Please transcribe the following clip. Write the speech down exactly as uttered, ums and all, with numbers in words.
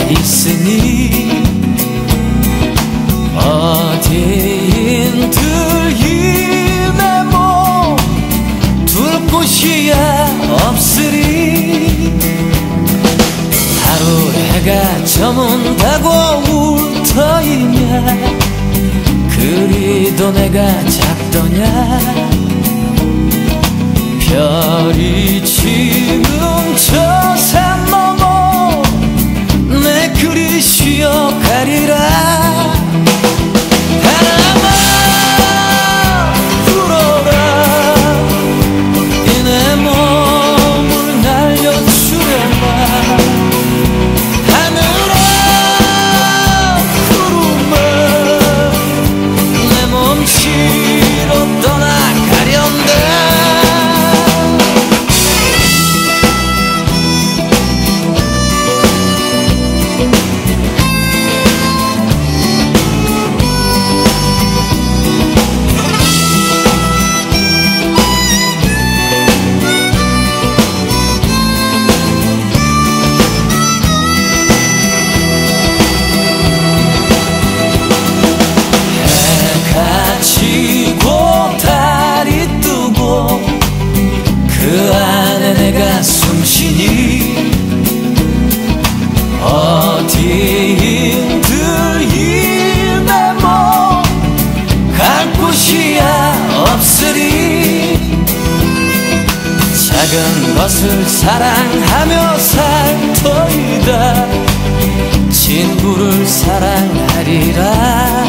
있으니 어디인들 이 내 몸 둘 곳이야 없으리. 하루 해가 저문다고 울터이냐 그리도 내가 작더냐. 별이 지는 저 산 너머 내 그리 쉬어가리라. 바람아 불어라 이 내 몸을 날려주려나. 하늘아 구름아 내 몸치로 떠나가련다. 지고 달이 뜨고 그 안에 내가 숨쉬니 어디인들 이 내 몸 갈 곳이야 없으리. 작은 것을 사랑하며 살 터이다 친구를 사랑하리라.